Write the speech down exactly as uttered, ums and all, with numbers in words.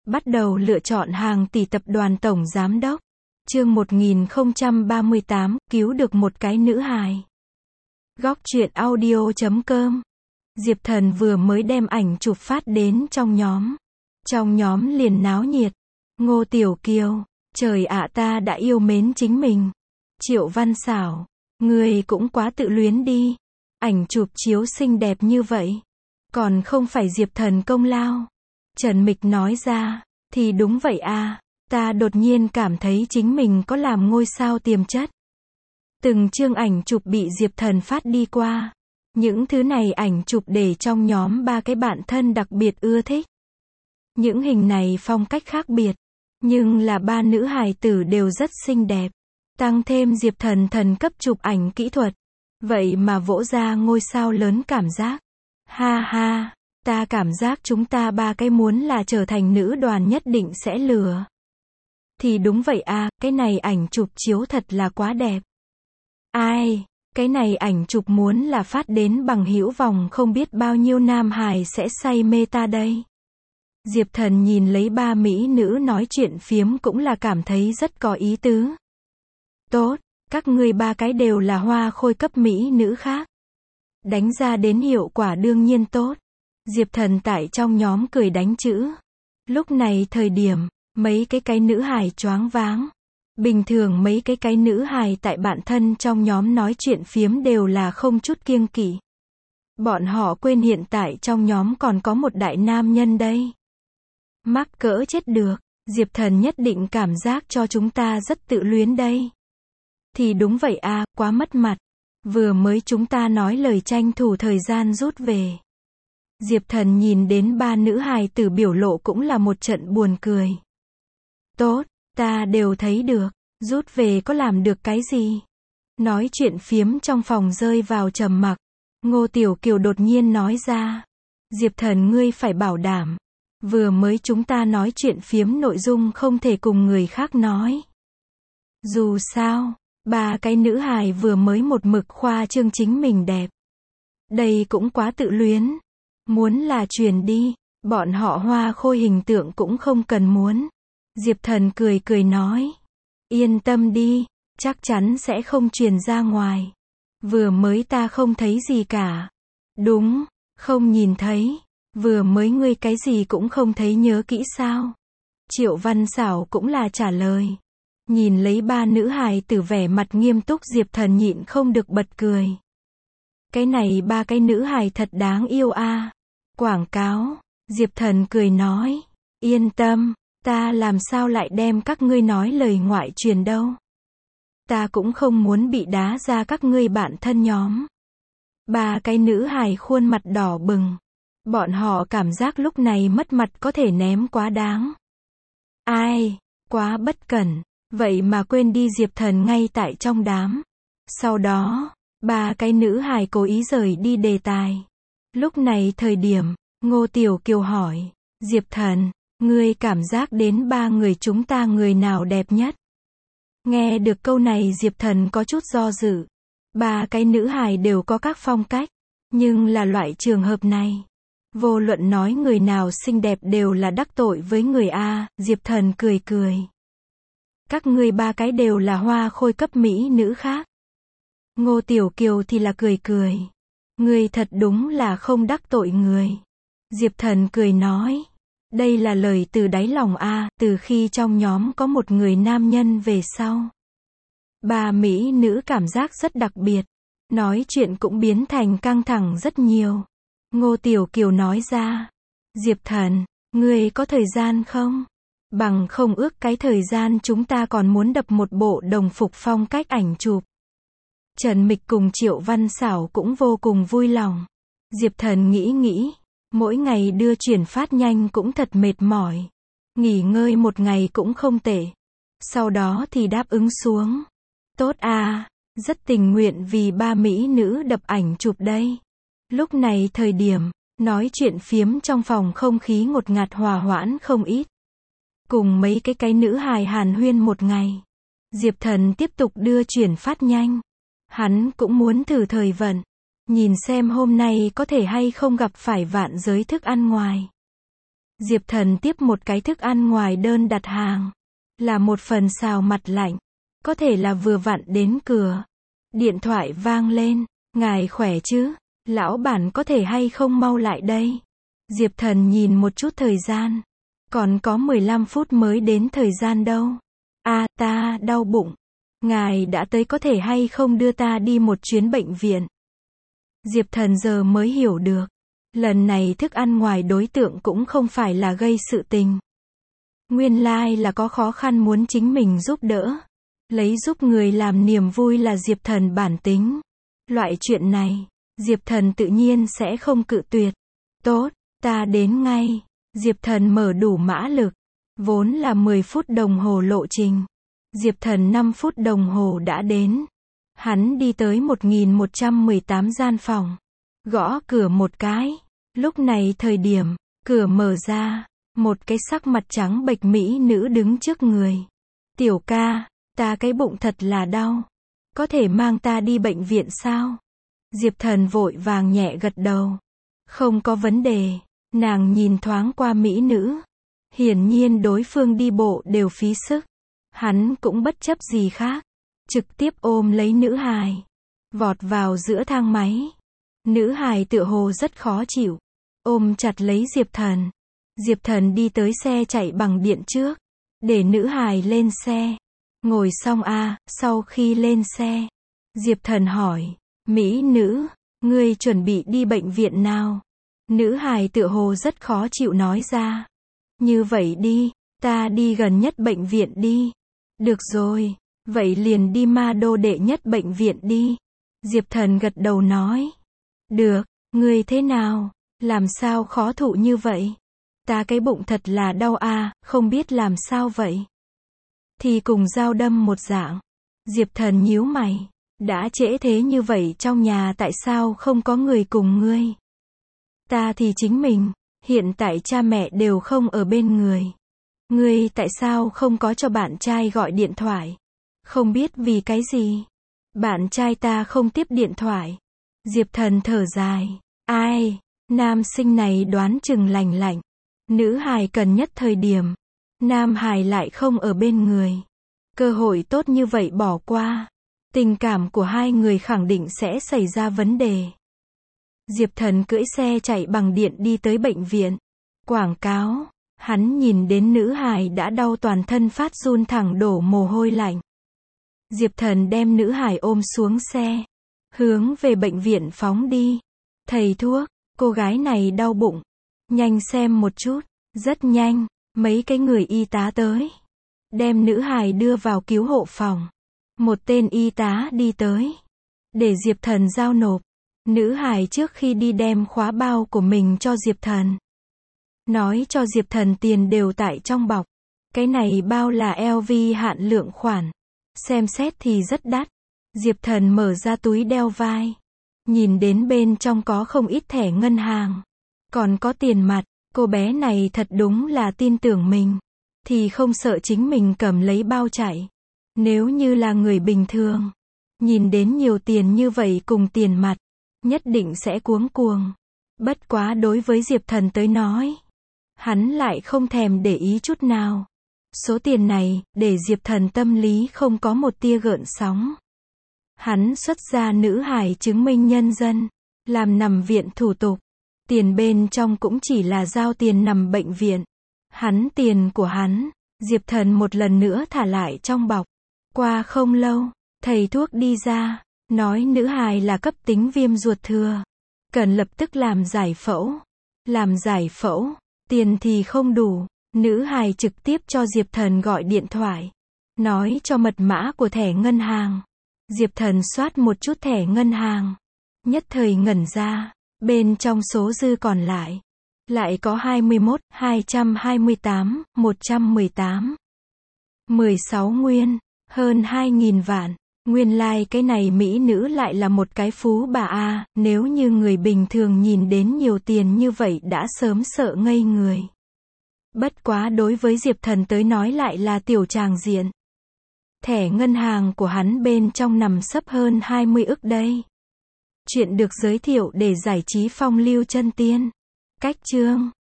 Bắt đầu lựa chọn hàng tỷ tập đoàn tổng giám đốc. Chương một nghìn không trăm ba mươi tám, cứu được một cái nữ hài. Góc truyện audio chấm com. Diệp Thần vừa mới đem ảnh chụp phát đến trong nhóm. Trong nhóm liền náo nhiệt. Ngô Tiểu Kiều, trời ạ ta đã yêu mến chính mình. Triệu Văn Xảo, người cũng quá tự luyến đi. Ảnh chụp chiếu xinh đẹp như vậy. Còn không phải Diệp Thần công lao. Trần Mịch nói ra, thì đúng vậy à, ta đột nhiên cảm thấy chính mình có làm ngôi sao tiềm chất. Từng chương ảnh chụp bị Diệp Thần phát đi qua. Những thứ này ảnh chụp để trong nhóm ba cái bạn thân đặc biệt ưa thích. Những hình này phong cách khác biệt, nhưng là ba nữ hài tử đều rất xinh đẹp. Tăng thêm Diệp Thần thần cấp chụp ảnh kỹ thuật. Vậy mà vỗ ra ngôi sao lớn cảm giác. Ha ha, ta cảm giác chúng ta ba cái muốn là trở thành nữ đoàn nhất định sẽ lừa. Thì đúng vậy à, cái này ảnh chụp chiếu thật là quá đẹp. Ai, cái này ảnh chụp muốn là phát đến bằng hữu vòng không biết bao nhiêu nam hài sẽ say mê ta đây. Diệp Thần nhìn lấy ba mỹ nữ nói chuyện phiếm cũng là cảm thấy rất có ý tứ. Tốt, các ngươi ba cái đều là hoa khôi cấp mỹ nữ khác. Đánh ra đến hiệu quả đương nhiên tốt. Diệp Thần tại trong nhóm cười đánh chữ. Lúc này thời điểm, mấy cái cái nữ hài choáng váng. Bình thường mấy cái cái nữ hài tại bạn thân trong nhóm nói chuyện phiếm đều là không chút kiêng kỵ. Bọn họ quên hiện tại trong nhóm còn có một đại nam nhân đây. Mắc cỡ chết được, Diệp Thần nhất định cảm giác cho chúng ta rất tự luyến đây. Thì đúng vậy à, quá mất mặt. Vừa mới chúng ta nói lời tranh thủ thời gian rút về. Diệp Thần nhìn đến ba nữ hài tử biểu lộ cũng là một trận buồn cười. Tốt, ta đều thấy được, rút về có làm được cái gì? Nói chuyện phiếm trong phòng rơi vào trầm mặc. Ngô Tiểu Kiều đột nhiên nói ra. Diệp Thần ngươi phải bảo đảm. Vừa mới chúng ta nói chuyện phiếm nội dung không thể cùng người khác nói. Dù sao, ba cái nữ hài vừa mới một mực khoa trương chính mình đẹp. Đây cũng quá tự luyến. Muốn là truyền đi, bọn họ hoa khôi hình tượng cũng không cần muốn. Diệp Thần cười cười nói. Yên tâm đi, chắc chắn sẽ không truyền ra ngoài. Vừa mới ta không thấy gì cả. Đúng, không nhìn thấy. Vừa mới ngươi cái gì cũng không thấy nhớ kỹ sao? Triệu Văn Xảo cũng là trả lời. Nhìn lấy ba nữ hài tử vẻ mặt nghiêm túc Diệp Thần nhịn không được bật cười. Cái này ba cái nữ hài thật đáng yêu a. À. Quảng cáo, Diệp Thần cười nói. Yên tâm, ta làm sao lại đem các ngươi nói lời ngoại truyền đâu. Ta cũng không muốn bị đá ra các ngươi bạn thân nhóm. Ba cái nữ hài khuôn mặt đỏ bừng. Bọn họ cảm giác lúc này mất mặt có thể ném quá đáng. Ai, quá bất cẩn, vậy mà quên đi Diệp Thần ngay tại trong đám. Sau đó, ba cái nữ hài cố ý rời đi đề tài. Lúc này thời điểm, Ngô Tiểu Kiều hỏi, Diệp Thần, ngươi cảm giác đến ba người chúng ta người nào đẹp nhất? Nghe được câu này Diệp Thần có chút do dự. Ba cái nữ hài đều có các phong cách, nhưng là loại trường hợp này. Vô luận nói người nào xinh đẹp đều là đắc tội với người A, Diệp Thần cười cười. Các ngươi ba cái đều là hoa khôi cấp mỹ nữ khác. Ngô Tiểu Kiều thì là cười cười. Ngươi thật đúng là không đắc tội người. Diệp Thần cười nói. Đây là lời từ đáy lòng A, từ khi trong nhóm có một người nam nhân về sau. Ba mỹ nữ cảm giác rất đặc biệt. Nói chuyện cũng biến thành căng thẳng rất nhiều. Ngô Tiểu Kiều nói ra. Diệp Thần, ngươi có thời gian không? Bằng không ước cái thời gian chúng ta còn muốn đập một bộ đồng phục phong cách ảnh chụp. Trần Mịch cùng Triệu Văn Xảo cũng vô cùng vui lòng. Diệp Thần nghĩ nghĩ. Mỗi ngày đưa chuyển phát nhanh cũng thật mệt mỏi. Nghỉ ngơi một ngày cũng không tệ. Sau đó thì đáp ứng xuống. Tốt à, rất tình nguyện vì ba mỹ nữ đập ảnh chụp đây. Lúc này thời điểm, nói chuyện phiếm trong phòng không khí ngột ngạt hòa hoãn không ít. Cùng mấy cái cái nữ hài hàn huyên một ngày. Diệp Thần tiếp tục đưa chuyển phát nhanh. Hắn cũng muốn thử thời vận. Nhìn xem hôm nay có thể hay không gặp phải vạn giới thức ăn ngoài. Diệp Thần tiếp một cái thức ăn ngoài đơn đặt hàng. Là một phần xào mặt lạnh. Có thể là vừa vặn đến cửa. Điện thoại vang lên. Ngài khỏe chứ? Lão bản có thể hay không mau lại đây? Diệp Thần nhìn một chút thời gian. Còn có mười lăm phút mới đến thời gian đâu. À, ta đau bụng. Ngài đã tới có thể hay không đưa ta đi một chuyến bệnh viện? Diệp Thần giờ mới hiểu được. Lần này thức ăn ngoài đối tượng cũng không phải là gây sự tình. Nguyên lai là có khó khăn muốn chính mình giúp đỡ. Lấy giúp người làm niềm vui là Diệp Thần bản tính. Loại chuyện này, Diệp Thần tự nhiên sẽ không cự tuyệt. Tốt, ta đến ngay. Diệp Thần mở đủ mã lực. Vốn là mười phút đồng hồ lộ trình. Diệp Thần năm phút đồng hồ đã đến. Hắn đi tới một nghìn một trăm mười tám gian phòng. Gõ cửa một cái. Lúc này thời điểm, cửa mở ra. Một cái sắc mặt trắng bệch mỹ nữ đứng trước người. Tiểu ca, ta cái bụng thật là đau. Có thể mang ta đi bệnh viện sao? Diệp Thần vội vàng nhẹ gật đầu. Không có vấn đề. Nàng nhìn thoáng qua mỹ nữ. Hiển nhiên đối phương đi bộ đều phí sức. Hắn cũng bất chấp gì khác. Trực tiếp ôm lấy nữ hài. Vọt vào giữa thang máy. Nữ hài tựa hồ rất khó chịu. Ôm chặt lấy Diệp Thần. Diệp Thần đi tới xe chạy bằng điện trước. Để nữ hài lên xe. Ngồi xong a, à, sau khi lên xe. Diệp Thần hỏi. Mỹ nữ, ngươi chuẩn bị đi bệnh viện nào? Nữ hài tựa hồ rất khó chịu nói ra. Như vậy đi, ta đi gần nhất bệnh viện đi. Được rồi, vậy liền đi Ma Đô đệ nhất bệnh viện đi. Diệp Thần gật đầu nói. Được, ngươi thế nào? Làm sao khó thụ như vậy? Ta cái bụng thật là đau a, à, không biết làm sao vậy? Thì cùng dao đâm một dạng. Diệp Thần nhíu mày. Đã trễ thế như vậy trong nhà tại sao không có người cùng ngươi? Ta thì chính mình, hiện tại cha mẹ đều không ở bên người. Ngươi tại sao không có cho bạn trai gọi điện thoại? Không biết vì cái gì? Bạn trai ta không tiếp điện thoại. Diệp Thần thở dài. Ai? Nam sinh này đoán chừng lành lạnh. Nữ hài cần nhất thời điểm. Nam hài lại không ở bên người. Cơ hội tốt như vậy bỏ qua. Tình cảm của hai người khẳng định sẽ xảy ra vấn đề. Diệp Thần cưỡi xe chạy bằng điện đi tới bệnh viện. Quảng cáo. Hắn nhìn đến nữ hài đã đau toàn thân phát run thẳng đổ mồ hôi lạnh. Diệp Thần đem nữ hài ôm xuống xe. Hướng về bệnh viện phóng đi. Thầy thuốc, cô gái này đau bụng. Nhanh xem một chút. Rất nhanh, mấy cái người y tá tới. Đem nữ hài đưa vào cứu hộ phòng. Một tên y tá đi tới. Để Diệp Thần giao nộp. Nữ hài trước khi đi đem khóa bao của mình cho Diệp Thần. Nói cho Diệp Thần tiền đều tại trong bọc. Cái này bao là L V hạn lượng khoản. Xem xét thì rất đắt. Diệp Thần mở ra túi đeo vai. Nhìn đến bên trong có không ít thẻ ngân hàng. Còn có tiền mặt. Cô bé này thật đúng là tin tưởng mình. Thì không sợ chính mình cầm lấy bao chạy. Nếu như là người bình thường. Nhìn đến nhiều tiền như vậy cùng tiền mặt. Nhất định sẽ cuống cuồng. Bất quá đối với Diệp Thần tới nói. Hắn lại không thèm để ý chút nào. Số tiền này, để Diệp Thần tâm lý không có một tia gợn sóng. Hắn xuất ra nữ hài chứng minh nhân dân. Làm nằm viện thủ tục. Tiền bên trong cũng chỉ là giao tiền nằm bệnh viện. Hắn tiền của hắn. Diệp Thần một lần nữa thả lại trong bọc. Qua không lâu, thầy thuốc đi ra. Nói nữ hài là cấp tính viêm ruột thừa. Cần lập tức làm giải phẫu. Làm giải phẫu. Tiền thì không đủ. Nữ hài trực tiếp cho Diệp Thần gọi điện thoại. Nói cho mật mã của thẻ ngân hàng. Diệp Thần soát một chút thẻ ngân hàng. Nhất thời ngẩn ra. Bên trong số dư còn lại. Lại có hai mươi mốt, hai trăm hai mươi tám, một trăm mười tám. mười sáu nguyên. Hơn hai nghìn vạn. Nguyên lai like cái này mỹ nữ lại là một cái phú bà a, à, nếu như người bình thường nhìn đến nhiều tiền như vậy đã sớm sợ ngây người. Bất quá đối với Diệp Thần tới nói lại là tiểu tràng diện. Thẻ ngân hàng của hắn bên trong nằm sấp hơn hai mươi ức đây. Chuyện được giới thiệu để giải trí phong lưu chân tiên. Cách chương